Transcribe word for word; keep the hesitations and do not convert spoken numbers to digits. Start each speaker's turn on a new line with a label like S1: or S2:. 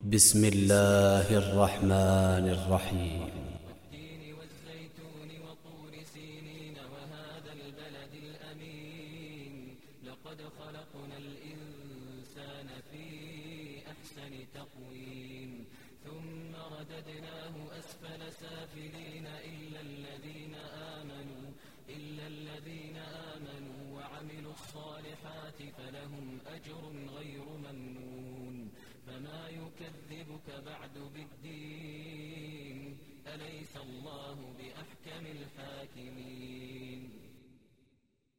S1: بسم الله الرحمن الرحيم.
S2: والتين والزيتون وطور سينين وهذا البلد الأمين لقد خلقنا الإنسان في أحسن تقويم ثم رددناه أسفل سافلين إلا الذين آمنوا إلا الذين آمنوا وعملوا الصالحات فلهم أجر غير ممنون فما يكذبك بعد بالدين أليس الله بأحكم الحاكمين.